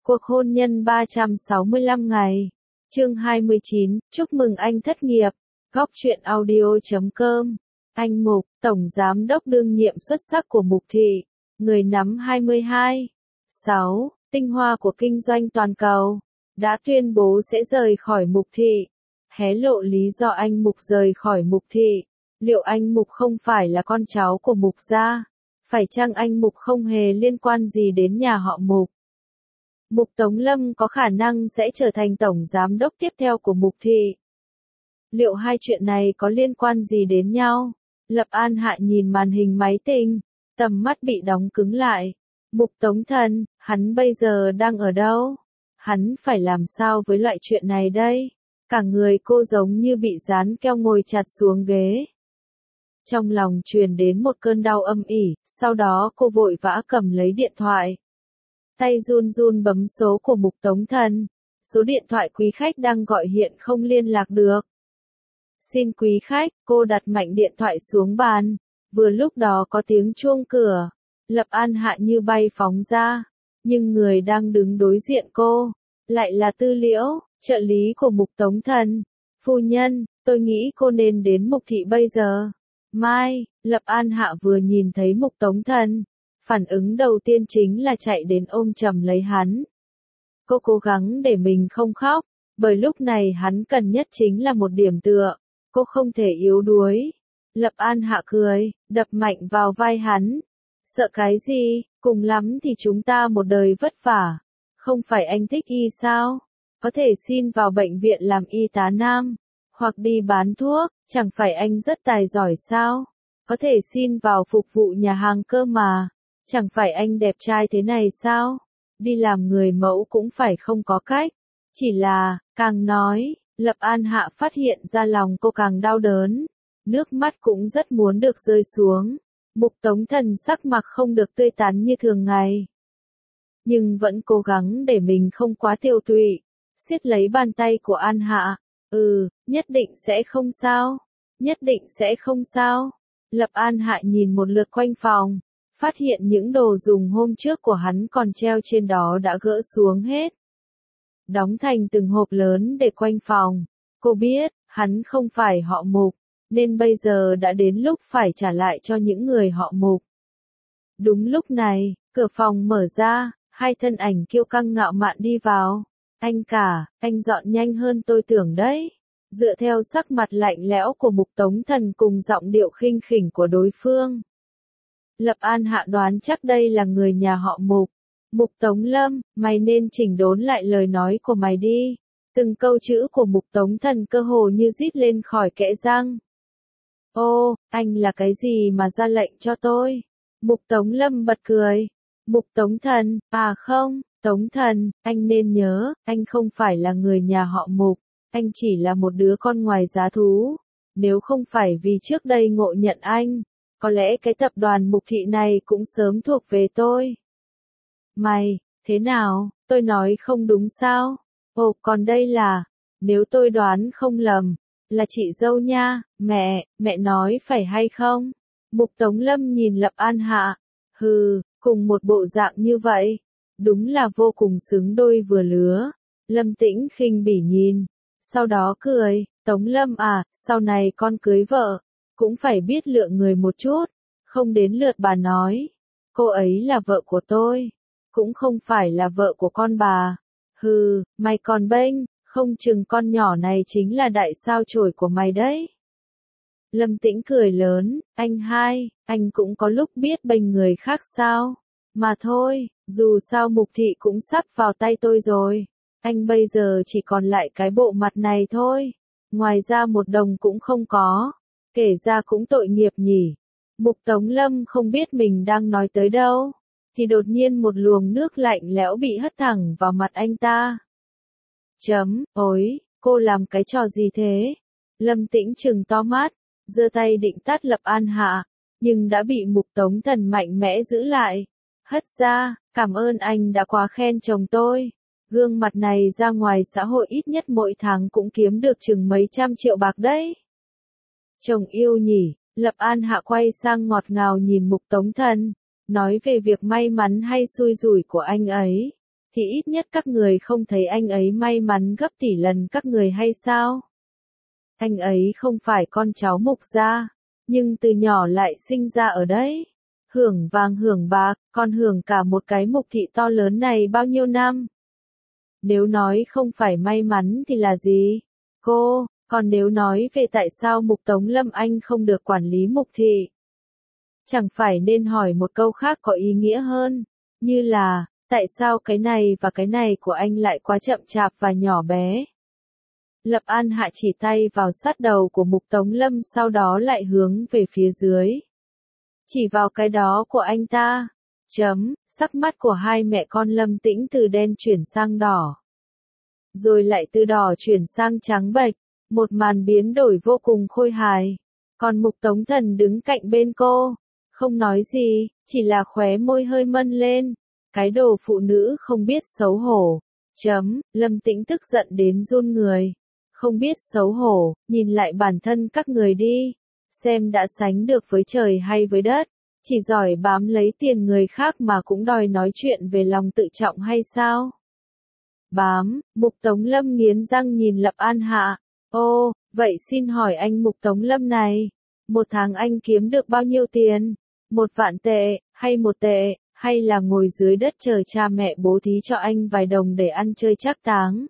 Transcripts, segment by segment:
Cuộc hôn nhân 365 ngày. Chương 29, chúc mừng anh thất nghiệp. Góc truyện audio.com. Anh Mục, Tổng Giám đốc đương nhiệm xuất sắc của Mục Thị. Người nắm 22. 6. Tinh hoa của kinh doanh toàn cầu. Đã tuyên bố sẽ rời khỏi Mục Thị. Hé lộ lý do anh Mục rời khỏi Mục Thị. Liệu anh Mục không phải là con cháu của Mục gia? Phải chăng anh Mục không hề liên quan gì đến nhà họ Mục? Mục Tống Lâm có khả năng sẽ trở thành tổng giám đốc tiếp theo của Mục Thị. Liệu hai chuyện này có liên quan gì đến nhau? Lập An Hạ nhìn màn hình máy tính, tầm mắt bị đóng cứng lại. Mục Tống Thần, hắn bây giờ đang ở đâu? Hắn phải làm sao với loại chuyện này đây? Cả người cô giống như bị dán keo ngồi chặt xuống ghế. Trong lòng truyền đến một cơn đau âm ỉ, sau đó cô vội vã cầm lấy điện thoại. Tay run run bấm số của Mục Tống Thần. Số điện thoại quý khách đang gọi hiện không liên lạc được. Xin quý khách, cô đặt mạnh điện thoại xuống bàn. Vừa lúc đó có tiếng chuông cửa. Lập An Hạ như bay phóng ra. Nhưng người đang đứng đối diện cô, lại là Tư Liễu, trợ lý của Mục Tống Thần. Phu nhân, tôi nghĩ cô nên đến Mục Thị bây giờ. Mai, Lập An Hạ vừa nhìn thấy Mục Tống Thần. Phản ứng đầu tiên chính là chạy đến ôm chầm lấy hắn. Cô cố gắng để mình không khóc, bởi lúc này hắn cần nhất chính là một điểm tựa. Cô không thể yếu đuối. Lập An Hạ cười, đập mạnh vào vai hắn. Sợ cái gì, cùng lắm thì chúng ta một đời vất vả. Không phải anh thích y sao? Có thể xin vào bệnh viện làm y tá nam, hoặc đi bán thuốc, chẳng phải anh rất tài giỏi sao? Có thể xin vào phục vụ nhà hàng cơ mà. Chẳng phải anh đẹp trai thế này sao? Đi làm người mẫu cũng phải không có cách. Chỉ là, càng nói, Lập An Hạ phát hiện ra lòng cô càng đau đớn. Nước mắt cũng rất muốn được rơi xuống. Mục Tống Thần sắc mặt không được tươi tắn như thường ngày. Nhưng vẫn cố gắng để mình không quá tiêu tụy. Siết lấy bàn tay của An Hạ. Nhất định sẽ không sao. Nhất định sẽ không sao. Lập An Hạ nhìn một lượt quanh phòng. Phát hiện những đồ dùng hôm trước của hắn còn treo trên đó đã gỡ xuống hết. Đóng thành từng hộp lớn để quanh phòng. Cô biết, hắn không phải họ Mục, nên bây giờ đã đến lúc phải trả lại cho những người họ Mục. Đúng lúc này, cửa phòng mở ra, hai thân ảnh kiêu căng ngạo mạn đi vào. Anh cả, anh dọn nhanh hơn tôi tưởng đấy. Dựa theo sắc mặt lạnh lẽo của Mục Tống Thần cùng giọng điệu khinh khỉnh của đối phương. Lập An Hạ đoán chắc đây là người nhà họ Mục. Mục Tống Lâm, mày nên chỉnh đốn lại lời nói của mày đi. Từng câu chữ của Mục Tống Thần cơ hồ như rít lên khỏi kẽ răng. Ô, anh là cái gì mà ra lệnh cho tôi? Mục Tống Lâm bật cười. Mục Tống Thần, à không, Tống Thần, anh nên nhớ, anh không phải là người nhà họ Mục. Anh chỉ là một đứa con ngoài giá thú. Nếu không phải vì trước đây ngộ nhận anh, có lẽ cái tập đoàn Mục Thị này cũng sớm thuộc về tôi. Mày, thế nào, tôi nói không đúng sao? Ồ, còn đây là, nếu tôi đoán không lầm, là chị dâu nha, mẹ nói phải hay không? Mục Tống Lâm nhìn Lập An Hạ, cùng một bộ dạng như vậy, đúng là vô cùng xứng đôi vừa lứa. Lâm Tĩnh khinh bỉ nhìn, sau đó cười, Tống Lâm à, sau này con cưới vợ, cũng phải biết lựa người một chút, không đến lượt bà nói, cô ấy là vợ của tôi, cũng không phải là vợ của con bà. Mày còn bênh, không chừng con nhỏ này chính là đại sao chổi của mày đấy. Lâm Tĩnh cười lớn, anh cũng có lúc biết bênh người khác sao? Mà thôi, dù sao Mục Thị cũng sắp vào tay tôi rồi. Anh bây giờ chỉ còn lại cái bộ mặt này thôi. Ngoài ra một đồng cũng không có. Kể ra cũng tội nghiệp nhỉ. Mục Tống Lâm không biết mình đang nói tới đâu. Thì đột nhiên một luồng nước lạnh lẽo bị hất thẳng vào mặt anh ta. Ôi, cô làm cái trò gì thế? Lâm Tĩnh trừng to mắt, giơ tay định tát Lập An Hạ, nhưng đã bị Mục Tống Thần mạnh mẽ giữ lại. Hất ra, cảm ơn anh đã quá khen chồng tôi. Gương mặt này ra ngoài xã hội ít nhất mỗi tháng cũng kiếm được chừng mấy trăm triệu bạc đấy. Chồng yêu nhỉ, Lập An Hạ quay sang ngọt ngào nhìn Mục Tống Thần, nói về việc may mắn hay xui rủi của anh ấy. thì ít nhất các người không thấy anh ấy may mắn gấp tỷ lần các người hay sao? Anh ấy không phải con cháu mục gia, nhưng từ nhỏ lại sinh ra ở đấy. Hưởng vàng hưởng bạc, còn hưởng cả một cái mục thị to lớn này bao nhiêu năm. Nếu nói không phải may mắn thì là gì? Còn nếu nói về tại sao Mục Tống Lâm Anh không được quản lý mục thị? Chẳng phải nên hỏi một câu khác có ý nghĩa hơn, như là, tại sao cái này và cái này của anh lại quá chậm chạp và nhỏ bé? Lập An Hạ chỉ tay vào sát đầu của Mục Tống Lâm sau đó lại hướng về phía dưới. Chỉ vào cái đó của anh ta. Sắc mắt của hai mẹ con Lâm Tĩnh từ đen chuyển sang đỏ. Rồi lại từ đỏ chuyển sang trắng bệch. Một màn biến đổi vô cùng khôi hài. Còn Mục Tống Thần đứng cạnh bên cô. Không nói gì, chỉ là khóe môi hơi mân lên. Cái đồ phụ nữ không biết xấu hổ. Lâm Tĩnh tức giận đến run người. Không biết xấu hổ, nhìn lại bản thân các người đi. Xem đã sánh được với trời hay với đất. Chỉ giỏi bám lấy tiền người khác mà cũng đòi nói chuyện về lòng tự trọng hay sao? Bám, Mục Tống Lâm nghiến răng nhìn Lập An Hạ. Ô, vậy xin hỏi anh Mục Tống Lâm này, một tháng anh kiếm được bao nhiêu tiền? 1.000.000 tệ, hay 1 tệ, hay là ngồi dưới đất chờ cha mẹ bố thí cho anh vài đồng để ăn chơi trác táng?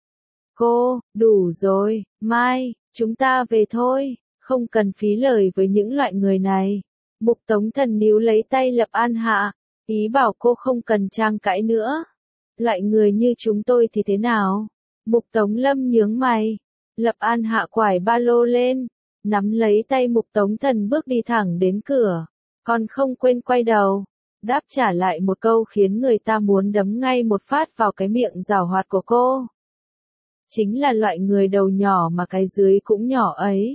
Đủ rồi, mai, chúng ta về thôi, không cần phí lời với những loại người này. Mục Tống Thần níu lấy tay Lập An Hạ, ý bảo cô không cần trang cãi nữa. Loại người như chúng tôi thì thế nào? Mục Tống Lâm nhướng mày. Lập An Hạ quải ba lô lên, nắm lấy tay Mục Tống Thần bước đi thẳng đến cửa, còn không quên quay đầu, đáp trả lại một câu khiến người ta muốn đấm ngay một phát vào cái miệng giảo hoạt của cô. Chính là loại người đầu nhỏ mà cái dưới cũng nhỏ ấy.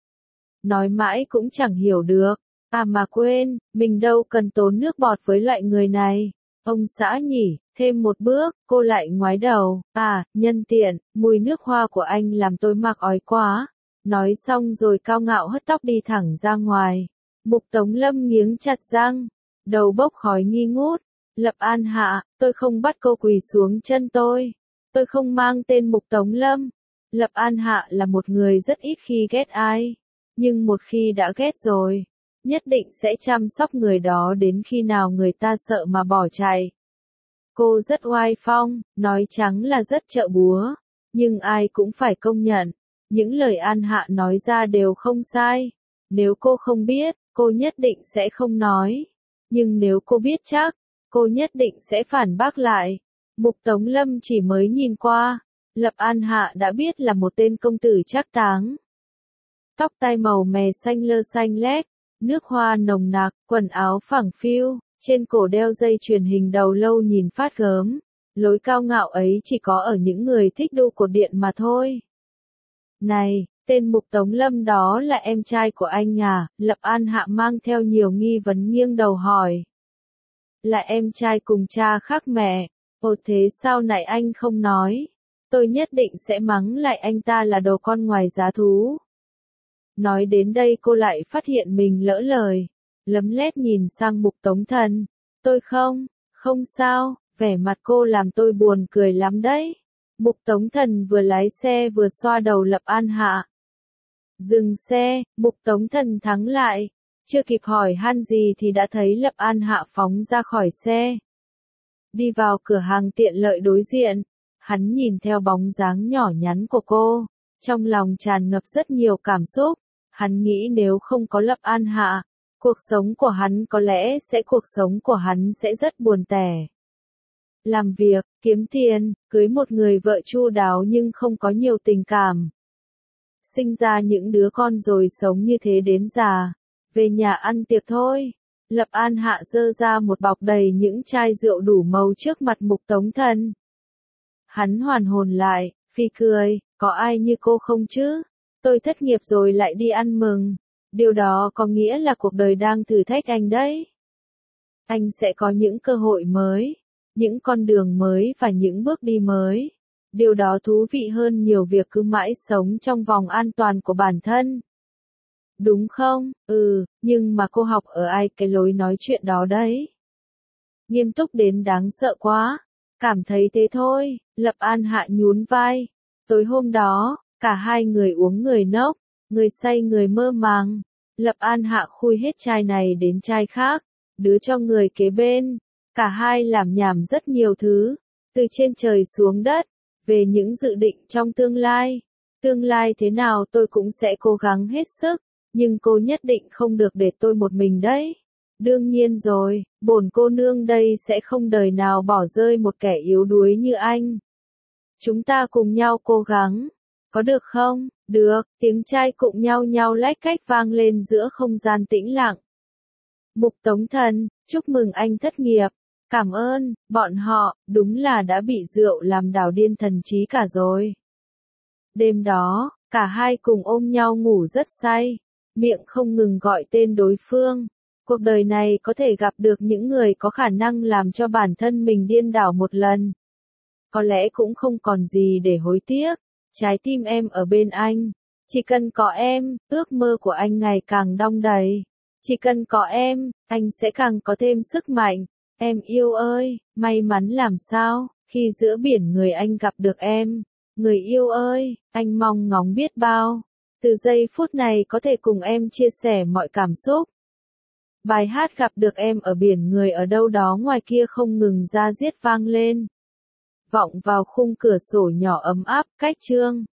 Nói mãi cũng chẳng hiểu được, mà quên, mình đâu cần tốn nước bọt với loại người này. Ông xã nhỉ, thêm một bước, cô lại ngoái đầu, nhân tiện, mùi nước hoa của anh làm tôi mạc ói quá. Nói xong rồi cao ngạo hất tóc đi thẳng ra ngoài. Mục Tống Lâm nghiến chặt răng, đầu bốc khói nghi ngút. Lập An Hạ, tôi không bắt cô quỳ xuống chân tôi. Tôi không mang tên Mục Tống Lâm. Lập An Hạ là một người rất ít khi ghét ai. Nhưng một khi đã ghét rồi, nhất định sẽ chăm sóc người đó đến khi nào người ta sợ mà bỏ chạy. Cô rất oai phong, nói trắng là rất trợ búa, nhưng ai cũng phải công nhận, những lời An Hạ nói ra đều không sai. Nếu cô không biết, cô nhất định sẽ không nói. Nhưng nếu cô biết chắc, cô nhất định sẽ phản bác lại. Mục Tống Lâm chỉ mới nhìn qua, Lập An Hạ đã biết là một tên công tử trác táng. Tóc tai màu mè xanh lơ xanh lét, nước hoa nồng nặc, quần áo phẳng phiu, trên cổ đeo dây chuyền hình đầu lâu nhìn phát gớm. Lối cao ngạo ấy chỉ có ở những người thích đu cột điện mà thôi. Này, tên Mục Tống Lâm đó là em trai của anh à? Lập An Hạ mang theo nhiều nghi vấn nghiêng đầu hỏi. Là em trai cùng cha khác mẹ. Ồ, thế sao nãy anh không nói? Tôi nhất định sẽ mắng lại anh ta là đồ con ngoài giá thú. Nói đến đây cô lại phát hiện mình lỡ lời. Lấm lét nhìn sang Mục Tống Thần. Tôi không sao, vẻ mặt cô làm tôi buồn cười lắm đấy. Mục Tống Thần vừa lái xe vừa xoa đầu Lập An Hạ. Dừng xe, Mục Tống Thần thắng lại. Chưa kịp hỏi han gì thì đã thấy Lập An Hạ phóng ra khỏi xe. Đi vào cửa hàng tiện lợi đối diện. Hắn nhìn theo bóng dáng nhỏ nhắn của cô. Trong lòng tràn ngập rất nhiều cảm xúc. Hắn nghĩ nếu không có Lập An Hạ, cuộc sống của hắn sẽ rất buồn tẻ. Làm việc, kiếm tiền, cưới một người vợ chu đáo nhưng không có nhiều tình cảm. Sinh ra những đứa con rồi sống như thế đến già. Về nhà ăn tiệc thôi. Lập An Hạ giơ ra một bọc đầy những chai rượu đủ màu trước mặt Mục Tống Thần. Hắn hoàn hồn lại, phì cười, có ai như cô không chứ? Tôi thất nghiệp rồi lại đi ăn mừng. Điều đó có nghĩa là cuộc đời đang thử thách anh đấy. Anh sẽ có những cơ hội mới, những con đường mới và những bước đi mới. Điều đó thú vị hơn nhiều việc cứ mãi sống trong vòng an toàn của bản thân. Đúng không? Nhưng mà cô học ở ai cái lối nói chuyện đó đấy? Nghiêm túc đến đáng sợ quá. Cảm thấy thế thôi, Lập An Hạ nhún vai. Tối hôm đó, cả hai người uống người nốc, người say người mơ màng. Lập An Hạ khui hết chai này đến chai khác, đứa cho người kế bên. Cả hai làm nhảm rất nhiều thứ, từ trên trời xuống đất, về những dự định trong tương lai. Tương lai thế nào tôi cũng sẽ cố gắng hết sức, nhưng cô nhất định không được để tôi một mình đấy. Đương nhiên rồi, bổn cô nương đây sẽ không đời nào bỏ rơi một kẻ yếu đuối như anh. Chúng ta cùng nhau cố gắng, có được không? Được, tiếng trai cụng nhau nhau lách cách vang lên giữa không gian tĩnh lặng. Mục Tống Thần, chúc mừng anh thất nghiệp. Cảm ơn, bọn họ, đúng là đã bị rượu làm đảo điên thần trí cả rồi. Đêm đó, cả hai cùng ôm nhau ngủ rất say, miệng không ngừng gọi tên đối phương. Cuộc đời này có thể gặp được những người có khả năng làm cho bản thân mình điên đảo một lần. Có lẽ cũng không còn gì để hối tiếc. Trái tim em ở bên anh. Chỉ cần có em, ước mơ của anh ngày càng đong đầy. Chỉ cần có em, anh sẽ càng có thêm sức mạnh. Em yêu ơi, may mắn làm sao, khi giữa biển người anh gặp được em. Người yêu ơi, anh mong ngóng biết bao. Từ giây phút này có thể cùng em chia sẻ mọi cảm xúc. Bài hát gặp được em ở biển người ở đâu đó ngoài kia không ngừng ra diết vang lên. Vọng vào khung cửa sổ nhỏ ấm áp, cách chương.